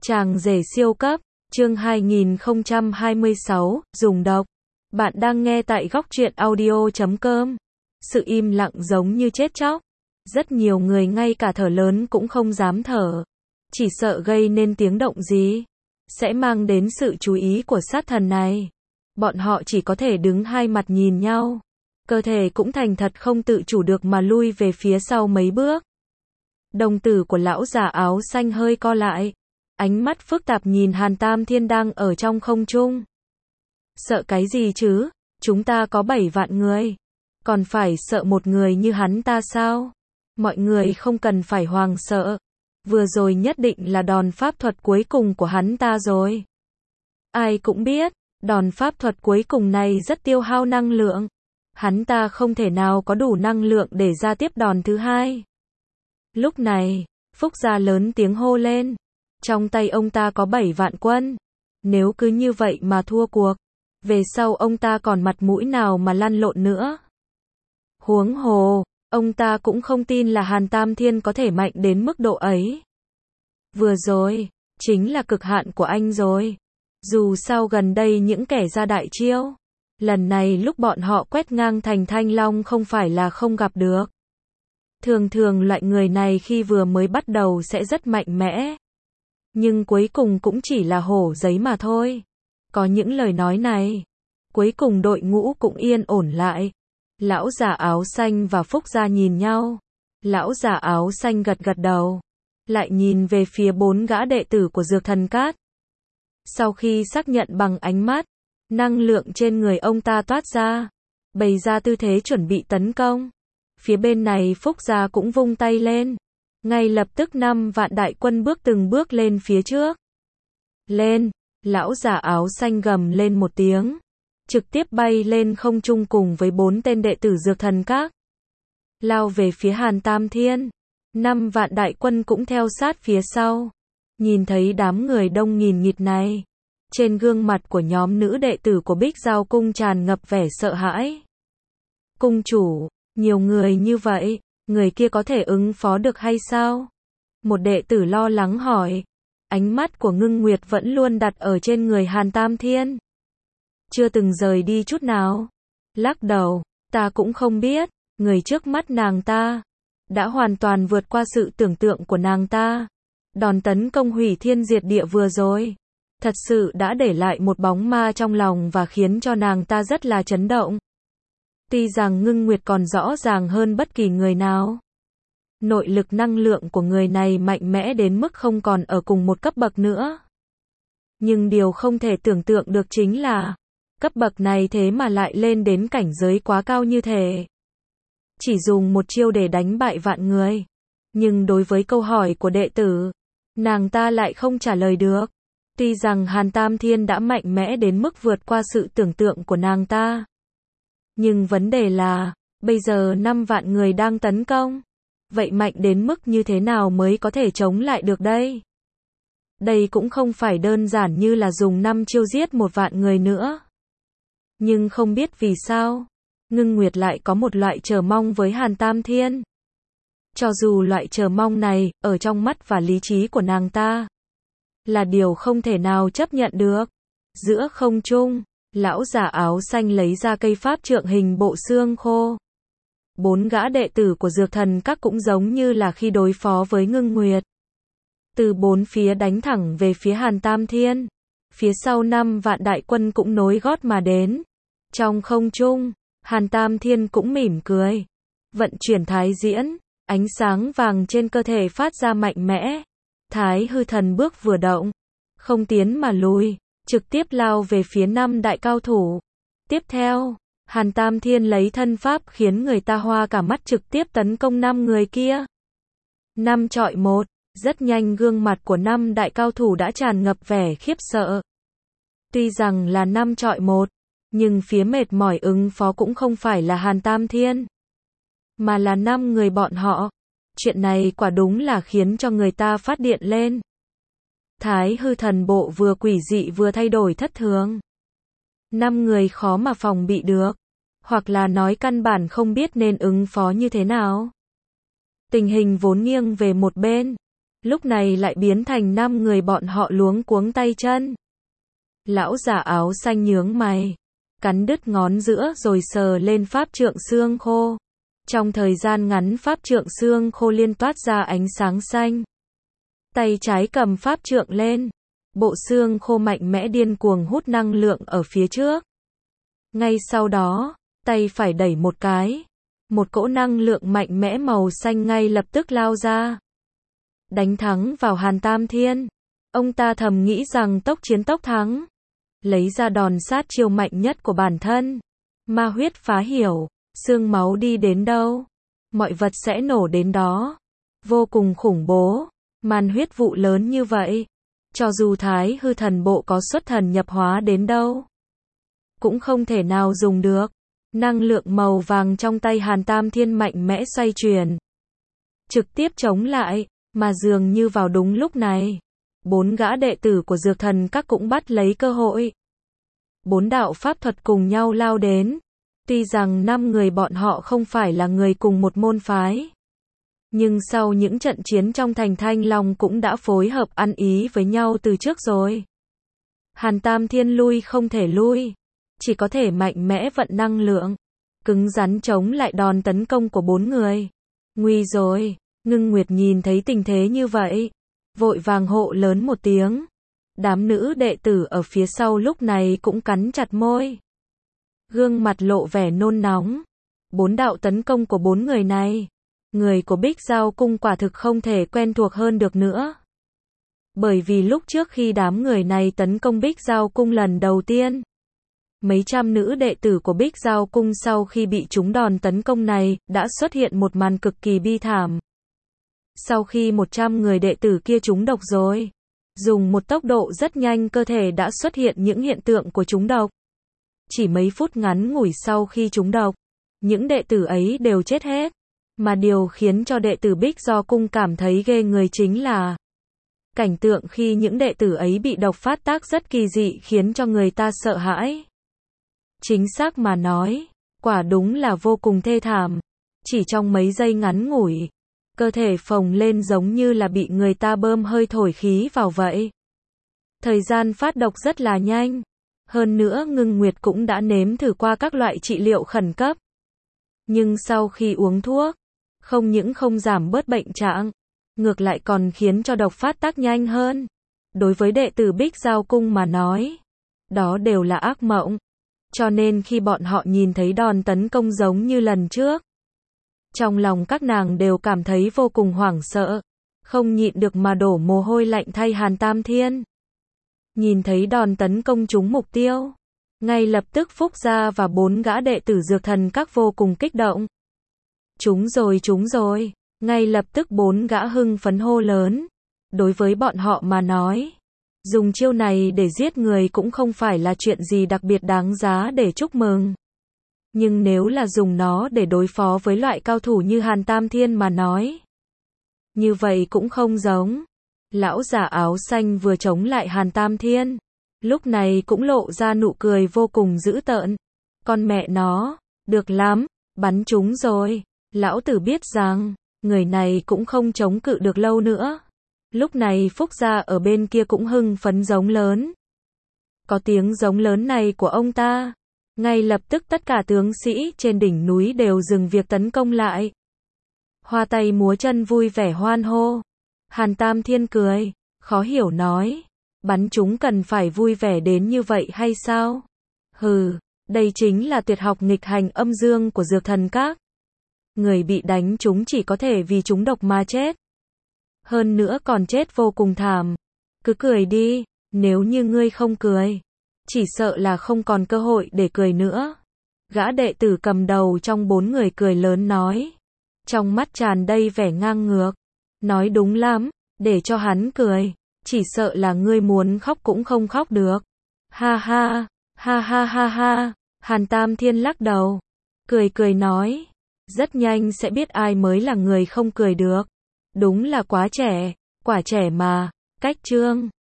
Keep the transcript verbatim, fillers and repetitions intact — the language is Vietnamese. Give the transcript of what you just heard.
Chàng rể siêu cấp, chương hai nghìn không trăm hai mươi sáu, dùng độc. Bạn đang nghe tại góc truyện audio chấm com. Sự im lặng giống như chết chóc. Rất nhiều người ngay cả thở lớn cũng không dám thở. Chỉ sợ gây nên tiếng động gì sẽ mang đến sự chú ý của sát thần này. Bọn họ chỉ có thể đứng hai mặt nhìn nhau. Cơ thể cũng thành thật không tự chủ được mà lui về phía sau mấy bước. Đồng tử của lão già áo xanh hơi co lại. Ánh mắt phức tạp nhìn Hàn Tam Thiên đang ở trong không trung. Sợ cái gì chứ? Chúng ta có bảy vạn người. Còn phải sợ một người như hắn ta sao? Mọi người không cần phải hoang sợ. Vừa rồi nhất định là đòn pháp thuật cuối cùng của hắn ta rồi. Ai cũng biết, đòn pháp thuật cuối cùng này rất tiêu hao năng lượng. Hắn ta không thể nào có đủ năng lượng để ra tiếp đòn thứ hai. Lúc này, Phúc Gia lớn tiếng hô lên. Trong tay ông ta có bảy vạn quân. Nếu cứ như vậy mà thua cuộc, về sau ông ta còn mặt mũi nào mà lăn lộn nữa. Huống hồ, ông ta cũng không tin là Hàn Tam Thiên có thể mạnh đến mức độ ấy. Vừa rồi, chính là cực hạn của anh rồi. Dù sao gần đây những kẻ ra đại chiêu, lần này lúc bọn họ quét ngang thành Thanh Long không phải là không gặp được. Thường thường loại người này khi vừa mới bắt đầu sẽ rất mạnh mẽ. Nhưng cuối cùng cũng chỉ là hổ giấy mà thôi. Có những lời nói này, cuối cùng đội ngũ cũng yên ổn lại. Lão già áo xanh và Phúc Gia nhìn nhau. Lão già áo xanh gật gật đầu. Lại nhìn về phía bốn gã đệ tử của Dược Thần Cát. Sau khi xác nhận bằng ánh mắt, năng lượng trên người ông ta toát ra. Bày ra tư thế chuẩn bị tấn công. Phía bên này Phúc Gia cũng vung tay lên. Ngay lập tức năm vạn đại quân bước từng bước lên phía trước. Lên, lão già áo xanh gầm lên một tiếng. Trực tiếp bay lên không trung cùng với bốn tên đệ tử Dược Thần Các. Lao về phía Hàn Tam Thiên. Năm vạn đại quân cũng theo sát phía sau. Nhìn thấy đám người đông nghìn nghịt này. Trên gương mặt của nhóm nữ đệ tử của Bích Giao Cung tràn ngập vẻ sợ hãi. Cung chủ, nhiều người như vậy. Người kia có thể ứng phó được hay sao? Một đệ tử lo lắng hỏi. Ánh mắt của Ngưng Nguyệt vẫn luôn đặt ở trên người Hàn Tam Thiên. Chưa từng rời đi chút nào. Lắc đầu, ta cũng không biết. Người trước mắt nàng ta đã hoàn toàn vượt qua sự tưởng tượng của nàng ta. Đòn tấn công hủy thiên diệt địa vừa rồi, thật sự đã để lại một bóng ma trong lòng và khiến cho nàng ta rất là chấn động. Tuy rằng Ngưng Nguyệt còn rõ ràng hơn bất kỳ người nào. Nội lực năng lượng của người này mạnh mẽ đến mức không còn ở cùng một cấp bậc nữa. Nhưng điều không thể tưởng tượng được chính là, cấp bậc này thế mà lại lên đến cảnh giới quá cao như thế. Chỉ dùng một chiêu để đánh bại vạn người. Nhưng đối với câu hỏi của đệ tử, nàng ta lại không trả lời được. Tuy rằng Hàn Tam Thiên đã mạnh mẽ đến mức vượt qua sự tưởng tượng của nàng ta. Nhưng vấn đề là, bây giờ năm vạn người đang tấn công. Vậy mạnh đến mức như thế nào mới có thể chống lại được đây? Đây cũng không phải đơn giản như là dùng năm chiêu giết một vạn người nữa. Nhưng không biết vì sao, Ngưng Nguyệt lại có một loại chờ mong với Hàn Tam Thiên. Cho dù loại chờ mong này, ở trong mắt và lý trí của nàng ta, là điều không thể nào chấp nhận được. Giữa không trung, lão già áo xanh lấy ra cây pháp trượng hình bộ xương khô. Bốn gã đệ tử của Dược Thần Các cũng giống như là khi đối phó với Ngưng Nguyệt. Từ bốn phía đánh thẳng về phía Hàn Tam Thiên. Phía sau năm vạn đại quân cũng nối gót mà đến. Trong không trung, Hàn Tam Thiên cũng mỉm cười. Vận chuyển thái diễn, ánh sáng vàng trên cơ thể phát ra mạnh mẽ. Thái hư thần bước vừa động, không tiến mà lùi, trực tiếp lao về phía năm đại cao thủ. Tiếp theo, Hàn Tam Thiên lấy thân pháp khiến người ta hoa cả mắt trực tiếp tấn công năm người kia. Năm chọi một, rất nhanh gương mặt của năm đại cao thủ đã tràn ngập vẻ khiếp sợ. Tuy rằng là năm chọi một, nhưng phía mệt mỏi ứng phó cũng không phải là Hàn Tam Thiên, mà là năm người bọn họ. Chuyện này quả đúng là khiến cho người ta phát điện lên. Thái hư thần bộ vừa quỷ dị vừa thay đổi thất thường. Năm người khó mà phòng bị được, hoặc là nói căn bản không biết nên ứng phó như thế nào. Tình hình vốn nghiêng về một bên, lúc này lại biến thành năm người bọn họ luống cuống tay chân. Lão già áo xanh nhướng mày, cắn đứt ngón giữa rồi sờ lên pháp trượng xương khô. Trong thời gian ngắn pháp trượng xương khô liên toát ra ánh sáng xanh. Tay trái cầm pháp trượng lên, bộ xương khô mạnh mẽ điên cuồng hút năng lượng ở phía trước. Ngay sau đó, tay phải đẩy một cái, một cỗ năng lượng mạnh mẽ màu xanh ngay lập tức lao ra, đánh thắng vào Hàn Tam Thiên. Ông ta thầm nghĩ rằng tốc chiến tốc thắng, lấy ra đòn sát chiêu mạnh nhất của bản thân. Ma huyết phá hiểu, xương máu đi đến đâu, mọi vật sẽ nổ đến đó. Vô cùng khủng bố, màn huyết vụ lớn như vậy, cho dù Thái Hư Thần Bộ có xuất thần nhập hóa đến đâu, cũng không thể nào dùng được. Năng lượng màu vàng trong tay Hàn Tam Thiên mạnh mẽ xoay chuyển, trực tiếp chống lại, mà dường như vào đúng lúc này, bốn gã đệ tử của Dược Thần Các cũng bắt lấy cơ hội. Bốn đạo pháp thuật cùng nhau lao đến. Tuy rằng năm người bọn họ không phải là người cùng một môn phái, nhưng sau những trận chiến trong thành Thanh Long cũng đã phối hợp ăn ý với nhau từ trước rồi. Hàn Tam Thiên lui không thể lui, chỉ có thể mạnh mẽ vận năng lượng, cứng rắn chống lại đòn tấn công của bốn người. Nguy rồi, Ngưng Nguyệt nhìn thấy tình thế như vậy, vội vàng hộ lớn một tiếng. Đám nữ đệ tử ở phía sau lúc này cũng cắn chặt môi, gương mặt lộ vẻ nôn nóng. Bốn đạo tấn công của bốn người này, người của Bích Giao Cung quả thực không thể quen thuộc hơn được nữa. Bởi vì lúc trước khi đám người này tấn công Bích Giao Cung lần đầu tiên, mấy trăm nữ đệ tử của Bích Giao Cung sau khi bị trúng đòn tấn công này, đã xuất hiện một màn cực kỳ bi thảm. Sau khi một trăm người đệ tử kia trúng độc rồi, dùng một tốc độ rất nhanh cơ thể đã xuất hiện những hiện tượng của trúng độc. Chỉ mấy phút ngắn ngủi sau khi trúng độc, những đệ tử ấy đều chết hết. Mà điều khiến cho đệ tử Bích Giao Cung cảm thấy ghê người chính là cảnh tượng khi những đệ tử ấy bị độc phát tác rất kỳ dị, khiến cho người ta sợ hãi. Chính xác mà nói, quả đúng là vô cùng thê thảm. Chỉ trong mấy giây ngắn ngủi, cơ thể phồng lên giống như là bị người ta bơm hơi thổi khí vào vậy. Thời gian phát độc rất là nhanh. Hơn nữa Ngưng Nguyệt cũng đã nếm thử qua các loại trị liệu khẩn cấp. Nhưng sau khi uống thuốc, không những không giảm bớt bệnh trạng, ngược lại còn khiến cho độc phát tác nhanh hơn. Đối với đệ tử Bích Giao Cung mà nói, đó đều là ác mộng. Cho nên khi bọn họ nhìn thấy đòn tấn công giống như lần trước, trong lòng các nàng đều cảm thấy vô cùng hoảng sợ, không nhịn được mà đổ mồ hôi lạnh thay Hàn Tam Thiên. Nhìn thấy đòn tấn công trúng mục tiêu, ngay lập tức Phúc Gia và bốn gã đệ tử Dược Thần Các vô cùng kích động. Trúng rồi, trúng rồi, ngay lập tức bốn gã hưng phấn hô lớn. Đối với bọn họ mà nói, dùng chiêu này để giết người cũng không phải là chuyện gì đặc biệt đáng giá để chúc mừng. Nhưng nếu là dùng nó để đối phó với loại cao thủ như Hàn Tam Thiên mà nói, như vậy cũng không giống. Lão già áo xanh vừa chống lại Hàn Tam Thiên, lúc này cũng lộ ra nụ cười vô cùng dữ tợn. Con mẹ nó, được lắm, bắn trúng rồi. Lão tử biết rằng, người này cũng không chống cự được lâu nữa. Lúc này Phúc Gia ở bên kia cũng hưng phấn giống lớn. Có tiếng giống lớn này của ông ta, ngay lập tức tất cả tướng sĩ trên đỉnh núi đều dừng việc tấn công lại. Hoa tay múa chân vui vẻ hoan hô. Hàn Tam Thiên cười, khó hiểu nói, bắn chúng cần phải vui vẻ đến như vậy hay sao? Hừ, đây chính là tuyệt học nghịch hành âm dương của Dược Thần Các. Người bị đánh trúng chỉ có thể vì trúng độc mà chết. Hơn nữa còn chết vô cùng thảm. Cứ cười đi, nếu như ngươi không cười, chỉ sợ là không còn cơ hội để cười nữa. Gã đệ tử cầm đầu trong bốn người cười lớn nói, trong mắt tràn đầy vẻ ngang ngược. Nói đúng lắm, để cho hắn cười, chỉ sợ là ngươi muốn khóc cũng không khóc được. Ha ha, ha ha ha ha, Hàn Tam Thiên lắc đầu, cười cười nói, rất nhanh sẽ biết ai mới là người không cười được. Đúng là quá trẻ, quả trẻ mà, cách chương.